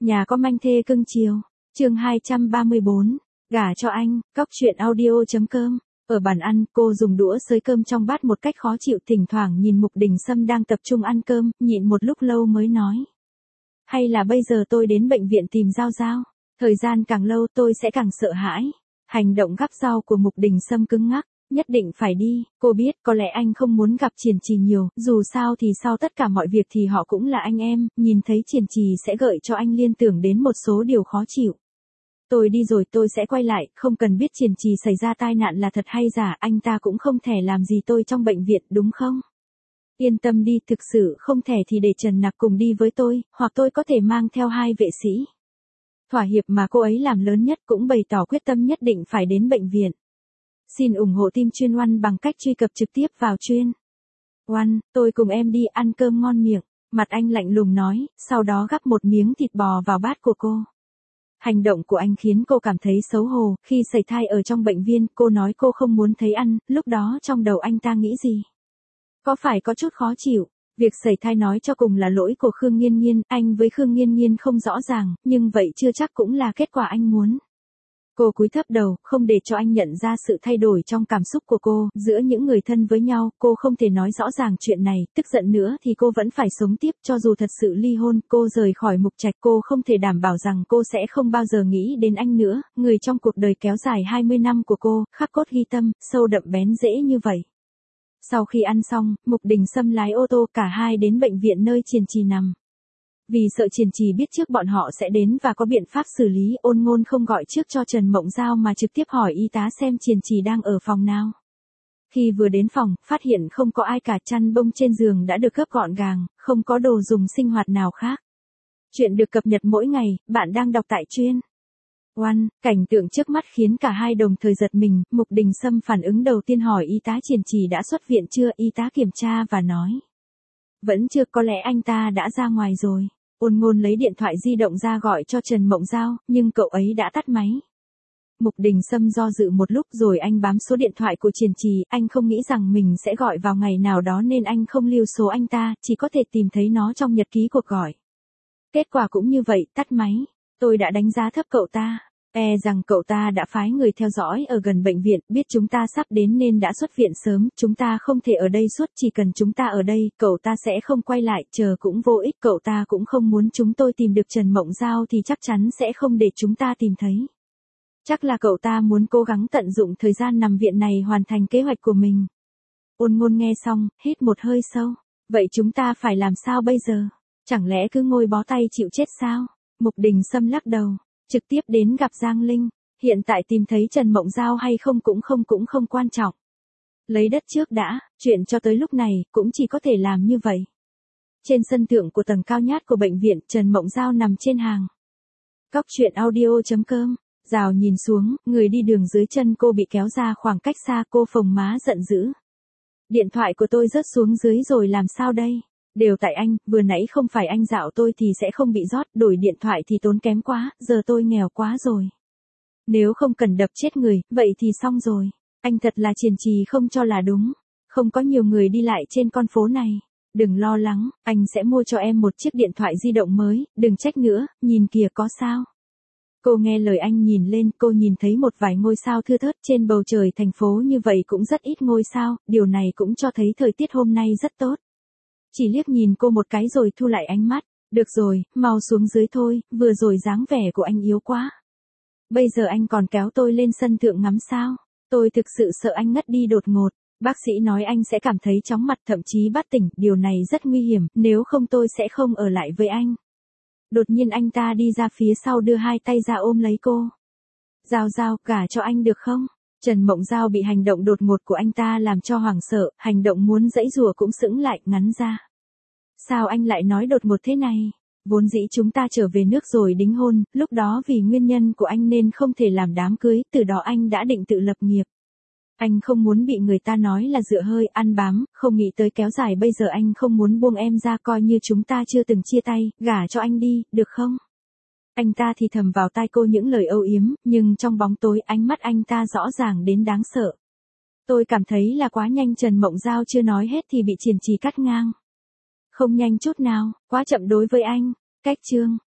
Nhà có manh thê cưng chiều. Chương 234. Gả cho anh. Cóc truyện audio.com. Ở bàn ăn, cô dùng đũa xới cơm trong bát một cách khó chịu, thỉnh thoảng nhìn Mục Đình Sâm đang tập trung ăn cơm, nhịn một lúc lâu mới nói. Hay là bây giờ tôi đến bệnh viện tìm Giao Giao? Thời gian càng lâu tôi sẽ càng sợ hãi. Hành động gắp rau của Mục Đình Sâm cứng ngắc. Nhất định phải đi, cô biết có lẽ anh không muốn gặp Triển Trì nhiều, dù sao thì sau tất cả mọi việc thì họ cũng là anh em, nhìn thấy Triển Trì sẽ gợi cho anh liên tưởng đến một số điều khó chịu. Tôi đi rồi tôi sẽ quay lại, không cần biết Triển Trì xảy ra tai nạn là thật hay giả, anh ta cũng không thể làm gì tôi trong bệnh viện, đúng không? Yên tâm đi, thực sự không thể thì để Trần Nặc cùng đi với tôi, hoặc tôi có thể mang theo 2 vệ sĩ. Thỏa hiệp mà cô ấy làm lớn nhất, cũng bày tỏ quyết tâm nhất định phải đến bệnh viện. Xin ủng hộ team chuyên One bằng cách truy cập trực tiếp vào chuyên One, tôi cùng em đi ăn cơm ngon miệng. Mặt anh lạnh lùng nói, sau đó gắp một miếng thịt bò vào bát của cô. Hành động của anh khiến cô cảm thấy xấu hổ. Khi sẩy thai ở trong bệnh viện, cô nói cô không muốn thấy ăn, lúc đó trong đầu anh ta nghĩ gì? Có phải có chút khó chịu? Việc sẩy thai nói cho cùng là lỗi của Khương Nghiên Nghiên, anh với Khương Nghiên Nghiên không rõ ràng, nhưng vậy chưa chắc cũng là kết quả anh muốn. Cô cúi thấp đầu, không để cho anh nhận ra sự thay đổi trong cảm xúc của cô, giữa những người thân với nhau, cô không thể nói rõ ràng chuyện này, tức giận nữa thì cô vẫn phải sống tiếp, cho dù thật sự ly hôn, cô rời khỏi Mục Trạch, cô không thể đảm bảo rằng cô sẽ không bao giờ nghĩ đến anh nữa, người trong cuộc đời kéo dài 20 năm của cô, khắc cốt ghi tâm, sâu đậm bén rễ như vậy. Sau khi ăn xong, Mục Đình Sâm lái ô tô cả hai đến bệnh viện nơi Triển Trì nằm. Vì sợ Triển Trì biết trước bọn họ sẽ đến và có biện pháp xử lý, Ôn Ngôn không gọi trước cho Trần Mộng Giao mà trực tiếp hỏi y tá xem Triển Trì đang ở phòng nào. Khi vừa đến phòng, phát hiện không có ai cả, chăn bông trên giường đã được gấp gọn gàng, không có đồ dùng sinh hoạt nào khác. Chuyện được cập nhật mỗi ngày, bạn đang đọc tại chuyên One. Cảnh tượng trước mắt khiến cả hai đồng thời giật mình, Mục Đình Sâm phản ứng đầu tiên hỏi y tá Triển Trì đã xuất viện chưa, y tá kiểm tra và nói. Vẫn chưa, có lẽ anh ta đã ra ngoài rồi. Ôn Ngôn lấy điện thoại di động ra gọi cho Trần Mộng Giao, nhưng cậu ấy đã tắt máy. Mục Đình Sâm do dự một lúc rồi anh bám số điện thoại của Triển Trì, anh không nghĩ rằng mình sẽ gọi vào ngày nào đó nên anh không lưu số anh ta, chỉ có thể tìm thấy nó trong nhật ký cuộc gọi. Kết quả cũng như vậy, tắt máy. Tôi đã đánh giá thấp cậu ta. Rằng cậu ta đã phái người theo dõi ở gần bệnh viện, biết chúng ta sắp đến nên đã xuất viện sớm, chúng ta không thể ở đây suốt, chỉ cần chúng ta ở đây, cậu ta sẽ không quay lại, chờ cũng vô ích, cậu ta cũng không muốn chúng tôi tìm được Trần Mộng Giao thì chắc chắn sẽ không để chúng ta tìm thấy. Chắc là cậu ta muốn cố gắng tận dụng thời gian nằm viện này hoàn thành kế hoạch của mình. Ôn Ngôn nghe xong, hít một hơi sâu. Vậy chúng ta phải làm sao bây giờ? Chẳng lẽ cứ ngồi bó tay chịu chết sao? Mục Đình Sâm lắc đầu. Trực tiếp đến gặp Giang Linh, hiện tại tìm thấy Trần Mộng Giao hay không cũng không quan trọng. Lấy đất trước đã, chuyện cho tới lúc này, cũng chỉ có thể làm như vậy. Trên sân thượng của tầng cao nhất của bệnh viện, Trần Mộng Giao nằm trên hàng. Cóc truyện audio.com. Rào nhìn xuống, người đi đường dưới chân cô bị kéo ra khoảng cách xa, cô phồng má giận dữ. Điện thoại của tôi rớt xuống dưới rồi làm sao đây? Đều tại anh, vừa nãy không phải anh dạo tôi thì sẽ không bị rót, đổi điện thoại thì tốn kém quá, giờ tôi nghèo quá rồi. Nếu không cần đập chết người, vậy thì xong rồi. Anh thật là Triển Trì không cho là đúng. Không có nhiều người đi lại trên con phố này. Đừng lo lắng, anh sẽ mua cho em một chiếc điện thoại di động mới, đừng trách nữa, nhìn kìa có sao. Cô nghe lời anh nhìn lên, cô nhìn thấy một vài ngôi sao thưa thớt trên bầu trời thành phố như vậy cũng rất ít ngôi sao, điều này cũng cho thấy thời tiết hôm nay rất tốt. Chỉ liếc nhìn cô một cái rồi thu lại ánh mắt. Được rồi, mau xuống dưới thôi, vừa rồi dáng vẻ của anh yếu quá. Bây giờ anh còn kéo tôi lên sân thượng ngắm sao? Tôi thực sự sợ anh ngất đi đột ngột. Bác sĩ nói anh sẽ cảm thấy chóng mặt thậm chí bất tỉnh, điều này rất nguy hiểm, nếu không tôi sẽ không ở lại với anh. Đột nhiên anh ta đi ra phía sau đưa 2 tay ra ôm lấy cô. Giao Giao, gả cho anh được không? Trần Mộng Giao bị hành động đột ngột của anh ta làm cho hoảng sợ, hành động muốn giãy giụa cũng sững lại, ngắn ra. Sao anh lại nói đột ngột thế này? Vốn dĩ chúng ta trở về nước rồi đính hôn, lúc đó vì nguyên nhân của anh nên không thể làm đám cưới, từ đó anh đã định tự lập nghiệp. Anh không muốn bị người ta nói là dựa hơi, ăn bám, không nghĩ tới kéo dài, bây giờ anh không muốn buông em ra, coi như chúng ta chưa từng chia tay, gả cho anh đi, được không? Anh ta thì thầm vào tai cô những lời âu yếm, nhưng trong bóng tối ánh mắt anh ta rõ ràng đến đáng sợ. Tôi cảm thấy là quá nhanh, Trần Mộng Giao chưa nói hết thì bị Triển Trì cắt ngang. Không nhanh chút nào, quá chậm đối với anh. Cách chương.